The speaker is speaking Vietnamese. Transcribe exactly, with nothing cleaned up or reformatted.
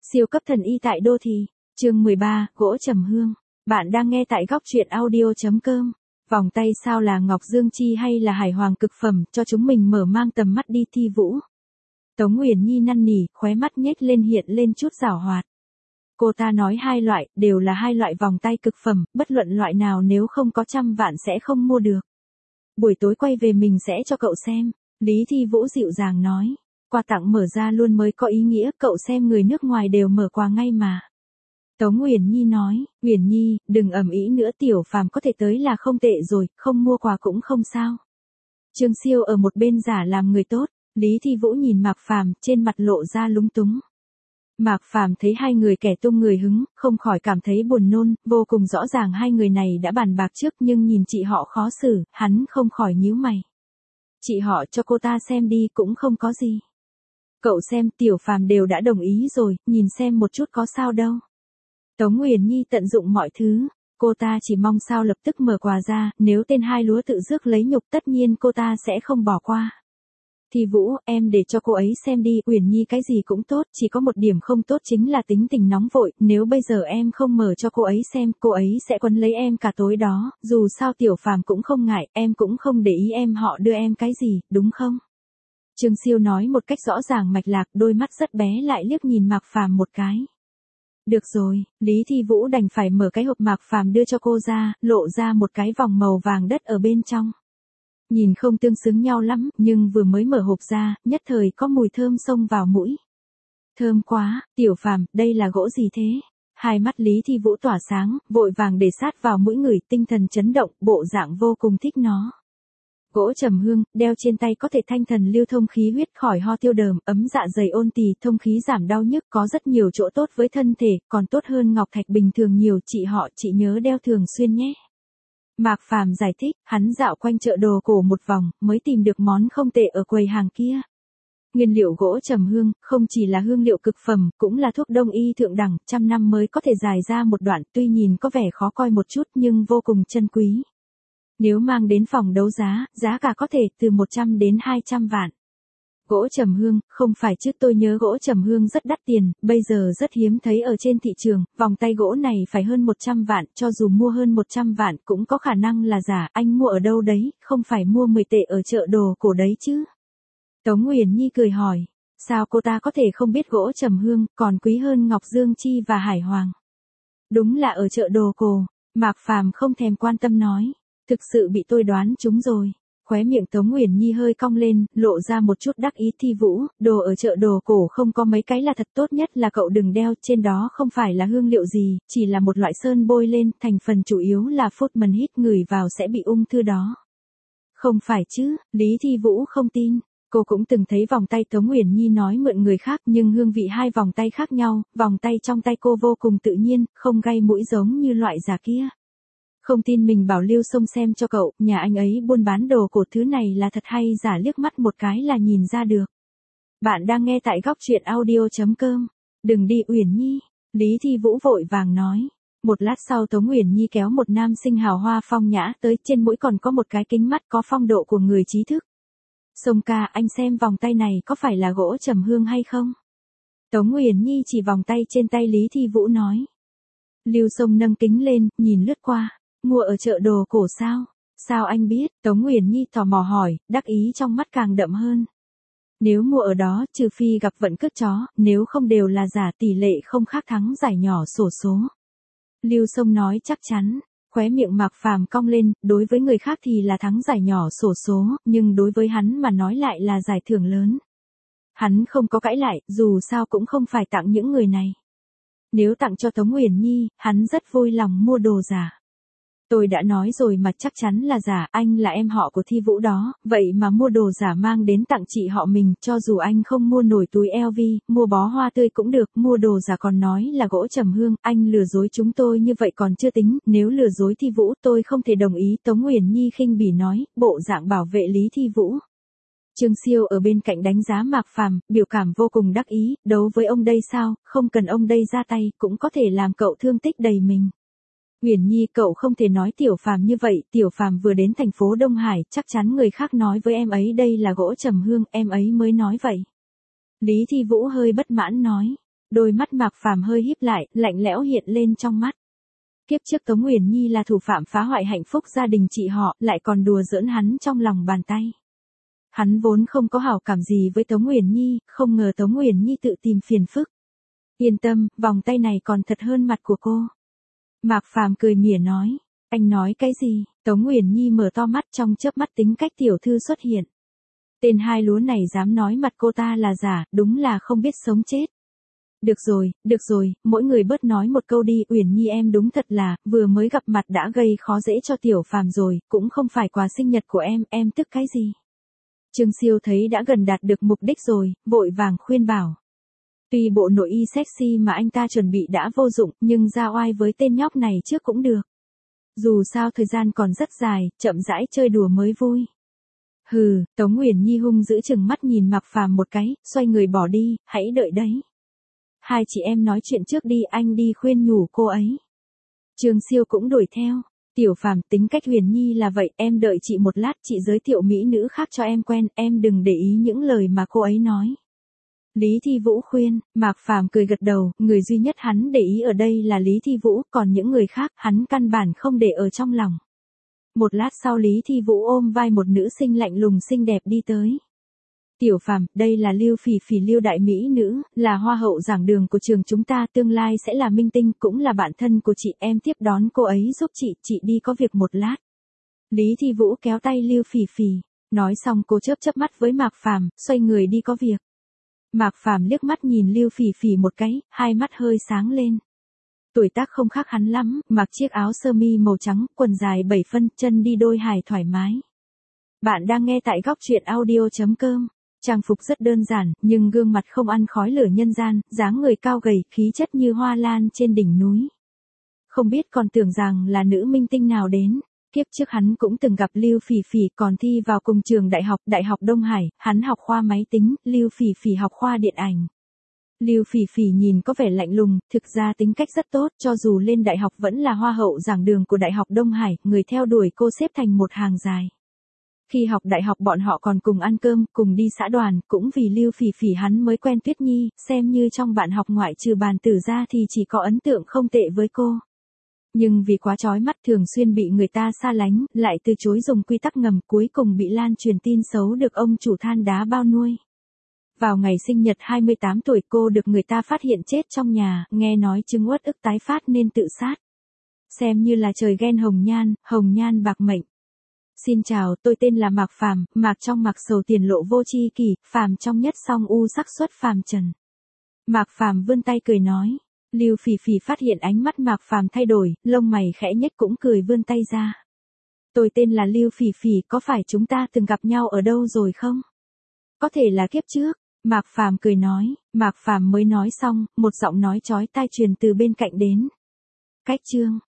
Siêu cấp thần y tại đô thị. Chương mười ba, gỗ trầm hương. Bạn đang nghe tại góc truyện audio chấm com. Vòng tay sao là ngọc dương chi hay là hải hoàng cực phẩm, cho chúng mình mở mang tầm mắt đi Thi Vũ. Tống Uyển Nhi năn nỉ, khóe mắt nhếch lên hiện lên chút giảo hoạt. Cô ta nói hai loại, đều là hai loại vòng tay cực phẩm, bất luận loại nào nếu không có trăm vạn sẽ không mua được. Buổi tối quay về mình sẽ cho cậu xem. Lý Thi Vũ dịu dàng nói. Quà tặng mở ra luôn mới có ý nghĩa, cậu xem người nước ngoài đều mở quà ngay mà. Tống Uyển Nhi nói, Uyển Nhi, đừng ầm ĩ nữa, Tiểu Phàm có thể tới là không tệ rồi, không mua quà cũng không sao. Trương Siêu ở một bên giả làm người tốt, Lý Thi Vũ nhìn Mạc Phàm, trên mặt lộ ra lúng túng. Mạc Phàm thấy hai người kẻ tung người hứng, không khỏi cảm thấy buồn nôn, vô cùng rõ ràng hai người này đã bàn bạc trước nhưng nhìn chị họ khó xử, hắn không khỏi nhíu mày. Chị họ cho cô ta xem đi cũng không có gì. Cậu xem, Tiểu Phàm đều đã đồng ý rồi, nhìn xem một chút có sao đâu. Tống Uyển Nhi tận dụng mọi thứ, cô ta chỉ mong sao lập tức mở quà ra, nếu tên hai lúa tự rước lấy nhục tất nhiên cô ta sẽ không bỏ qua. Thi Vũ, em để cho cô ấy xem đi, Uyển Nhi cái gì cũng tốt, chỉ có một điểm không tốt chính là tính tình nóng vội, nếu bây giờ em không mở cho cô ấy xem, cô ấy sẽ quấn lấy em cả tối đó, dù sao Tiểu Phàm cũng không ngại, em cũng không để ý em họ đưa em cái gì, đúng không? Trương Siêu nói một cách rõ ràng mạch lạc, đôi mắt rất bé lại liếc nhìn Mạc Phàm một cái. Được rồi, Lý Thi Vũ đành phải mở cái hộp Mạc Phàm đưa cho cô ra, lộ ra một cái vòng màu vàng đất ở bên trong. Nhìn không tương xứng nhau lắm, nhưng vừa mới mở hộp ra, nhất thời có mùi thơm xông vào mũi. Thơm quá, Tiểu Phàm, đây là gỗ gì thế? Hai mắt Lý Thi Vũ tỏa sáng, vội vàng để sát vào mũi người, tinh thần chấn động, bộ dạng vô cùng thích nó. Gỗ trầm hương, đeo trên tay có thể thanh thần lưu thông khí huyết, khỏi ho tiêu đờm, ấm dạ dày ôn tỳ, thông khí giảm đau nhức, có rất nhiều chỗ tốt với thân thể, còn tốt hơn ngọc thạch bình thường nhiều, chị họ chị nhớ đeo thường xuyên nhé. Mạc Phàm giải thích, hắn dạo quanh chợ đồ cổ một vòng, mới tìm được món không tệ ở quầy hàng kia. Nguyên liệu gỗ trầm hương, không chỉ là hương liệu cực phẩm, cũng là thuốc đông y thượng đẳng, trăm năm mới có thể dài ra một đoạn, tuy nhìn có vẻ khó coi một chút nhưng vô cùng chân quý. Nếu mang đến phòng đấu giá, giá cả có thể từ một trăm đến hai trăm vạn. Gỗ trầm hương, không phải chứ, tôi nhớ gỗ trầm hương rất đắt tiền, bây giờ rất hiếm thấy ở trên thị trường, vòng tay gỗ này phải hơn một trăm vạn, cho dù mua hơn một trăm vạn cũng có khả năng là giả, anh mua ở đâu đấy, không phải mua mười tệ ở chợ đồ cổ đấy chứ. Tống Uyển Nhi cười hỏi, sao cô ta có thể không biết gỗ trầm hương, còn quý hơn ngọc dương chi và hải hoàng. Đúng là ở chợ đồ cổ, Mạc Phàm không thèm quan tâm nói. Thực sự bị tôi đoán trúng rồi. Khóe miệng Tống Uyển Nhi hơi cong lên, lộ ra một chút đắc ý. Thi Vũ, đồ ở chợ đồ cổ không có mấy cái là thật, tốt nhất là cậu đừng đeo, trên đó không phải là hương liệu gì, chỉ là một loại sơn bôi lên, thành phần chủ yếu là phốt mần hít, ngửi vào sẽ bị ung thư đó. Không phải chứ, Lý Thi Vũ không tin. Cô cũng từng thấy vòng tay Tống Uyển Nhi nói mượn người khác nhưng hương vị hai vòng tay khác nhau, vòng tay trong tay cô vô cùng tự nhiên, không gai mũi giống như loại giả kia. Không tin mình bảo Lưu Sông xem cho cậu, nhà anh ấy buôn bán đồ cổ, thứ này là thật hay giả liếc mắt một cái là nhìn ra được. Bạn đang nghe tại góc truyện audio chấm com. Đừng đi Uyển Nhi, Lý Thi Vũ vội vàng nói. Một lát sau Tống Uyển Nhi kéo một nam sinh hào hoa phong nhã tới, trên mũi còn có một cái kính mắt có phong độ của người trí thức. Sông ca, anh xem vòng tay này có phải là gỗ trầm hương hay không? Tống Uyển Nhi chỉ vòng tay trên tay Lý Thi Vũ nói. Lưu Sông nâng kính lên, nhìn lướt qua. Mua ở chợ đồ cổ sao? Sao anh biết? Tống Uyển Nhi tò mò hỏi, đắc ý trong mắt càng đậm hơn. Nếu mua ở đó, trừ phi gặp vận cướp chó, nếu không đều là giả, tỷ lệ không khác thắng giải nhỏ xổ số. Lưu Sông nói chắc chắn, khóe miệng Mạc Phàm cong lên, đối với người khác thì là thắng giải nhỏ xổ số, nhưng đối với hắn mà nói lại là giải thưởng lớn. Hắn không có cãi lại, dù sao cũng không phải tặng những người này. Nếu tặng cho Tống Uyển Nhi, hắn rất vui lòng mua đồ giả. Tôi đã nói rồi mà, chắc chắn là giả, anh là em họ của Thi Vũ đó, vậy mà mua đồ giả mang đến tặng chị họ mình, cho dù anh không mua nổi túi L V, mua bó hoa tươi cũng được, mua đồ giả còn nói là gỗ trầm hương, anh lừa dối chúng tôi như vậy còn chưa tính, nếu lừa dối Thi Vũ tôi không thể đồng ý. Tống Uyển Nhi khinh bỉ nói, bộ dạng bảo vệ Lý Thi Vũ. Trương Siêu ở bên cạnh đánh giá Mạc Phàm, biểu cảm vô cùng đắc ý, đấu với ông đây sao, không cần ông đây ra tay, cũng có thể làm cậu thương tích đầy mình. Uyển Nhi, cậu không thể nói Tiểu Phàm như vậy, Tiểu Phàm vừa đến thành phố Đông Hải, chắc chắn người khác nói với em ấy đây là gỗ trầm hương, em ấy mới nói vậy. Lý Thi Vũ hơi bất mãn nói, Đôi mắt Mạc Phàm hơi híp lại, lạnh lẽo hiện lên trong mắt. Kiếp trước Tống Uyển Nhi là thủ phạm phá hoại hạnh phúc gia đình chị họ, lại còn đùa giỡn hắn trong lòng bàn tay. Hắn vốn không có hảo cảm gì với Tống Uyển Nhi, không ngờ Tống Uyển Nhi tự tìm phiền phức. Yên tâm, vòng tay này còn thật hơn mặt của cô. Mạc Phàm cười mỉa nói. Anh nói cái gì? Tống Uyển Nhi mở to mắt, trong chớp mắt tính cách tiểu thư xuất hiện. Tên hai lúa này dám nói mặt cô ta là giả, đúng là không biết sống chết. Được rồi, được rồi, mỗi người bớt nói một câu đi. Uyển Nhi em đúng thật là, vừa mới gặp mặt đã gây khó dễ cho Tiểu Phàm rồi, cũng không phải quà sinh nhật của em, em tức cái gì? Trương Siêu thấy đã gần đạt được mục đích rồi, vội vàng khuyên bảo. Tuy bộ nội y sexy mà anh ta chuẩn bị đã vô dụng, nhưng ra oai với tên nhóc này trước cũng được. Dù sao thời gian còn rất dài, chậm rãi chơi đùa mới vui. Hừ, Tống Uyển Nhi hung dữ chừng mắt nhìn Mạc Phàm một cái, xoay người bỏ đi, hãy đợi đấy. Hai chị em nói chuyện trước đi, anh đi khuyên nhủ cô ấy. Trương Siêu cũng đuổi theo. Tiểu Phàm, tính cách Uyển Nhi là vậy, em đợi chị một lát, chị giới thiệu mỹ nữ khác cho em quen, em đừng để ý những lời mà cô ấy nói. Lý Thi Vũ khuyên. Mạc Phàm cười gật đầu, người duy nhất hắn để ý ở đây là Lý Thi Vũ, còn những người khác hắn căn bản không để ở trong lòng. Một lát sau Lý Thi Vũ ôm vai một nữ sinh lạnh lùng xinh đẹp đi tới. Tiểu Phàm, đây là Lưu Phỉ Phỉ, Lưu đại mỹ nữ, là hoa hậu giảng đường của trường chúng ta, tương lai sẽ là minh tinh, cũng là bạn thân của chị, em tiếp đón cô ấy giúp chị, chị đi có việc một lát. Lý Thi Vũ kéo tay Lưu Phỉ Phỉ, nói xong cô chớp chớp mắt với Mạc Phàm, xoay người đi có việc. Mạc Phàm liếc mắt nhìn Lưu Phỉ Phỉ một cái, hai mắt hơi sáng lên. Tuổi tác không khác hắn lắm, mặc chiếc áo sơ mi màu trắng, quần dài bảy phân, chân đi đôi hài thoải mái. Bạn đang nghe tại góc truyện audio chấm com. Trang phục rất đơn giản, nhưng gương mặt không ăn khói lửa nhân gian, dáng người cao gầy, khí chất như hoa lan trên đỉnh núi. Không biết còn tưởng rằng là nữ minh tinh nào đến. Kiếp trước hắn cũng từng gặp Lưu Phỉ Phỉ, còn thi vào cùng trường đại học, Đại học Đông Hải, hắn học khoa máy tính, Lưu Phỉ Phỉ học khoa điện ảnh. Lưu Phỉ Phỉ nhìn có vẻ lạnh lùng, thực ra tính cách rất tốt, cho dù lên đại học vẫn là hoa hậu giảng đường của Đại học Đông Hải, người theo đuổi cô xếp thành một hàng dài. Khi học đại học bọn họ còn cùng ăn cơm, cùng đi xã đoàn, cũng vì Lưu Phỉ Phỉ hắn mới quen Tuyết Nhi, xem như trong bạn học ngoại trừ Bàn Tử ra thì chỉ có ấn tượng không tệ với cô. Nhưng vì quá chói mắt, thường xuyên bị người ta xa lánh, lại từ chối dùng quy tắc ngầm, cuối cùng bị lan truyền tin xấu được ông chủ than đá bao nuôi. Vào ngày sinh nhật hai mươi tám tuổi cô được người ta phát hiện chết trong nhà, nghe nói chứng uất ức tái phát nên tự sát. Xem như là trời ghen hồng nhan, hồng nhan bạc mệnh. Xin chào, tôi tên là Mạc Phàm, Mạc trong Mạc sầu tiền lộ vô tri kỷ, Phàm trong nhất song u sắc xuất phàm trần. Mạc Phàm vươn tay cười nói. Lưu Phỉ Phỉ phát hiện ánh mắt Mạc Phàm thay đổi, lông mày khẽ nhếch cũng cười vươn tay ra. Tôi tên là Lưu Phỉ Phỉ, có phải chúng ta từng gặp nhau ở đâu rồi không? Có thể là kiếp trước. Mạc Phàm cười nói. Mạc Phàm mới nói xong, một giọng nói chói tai truyền từ bên cạnh đến. Cách chương.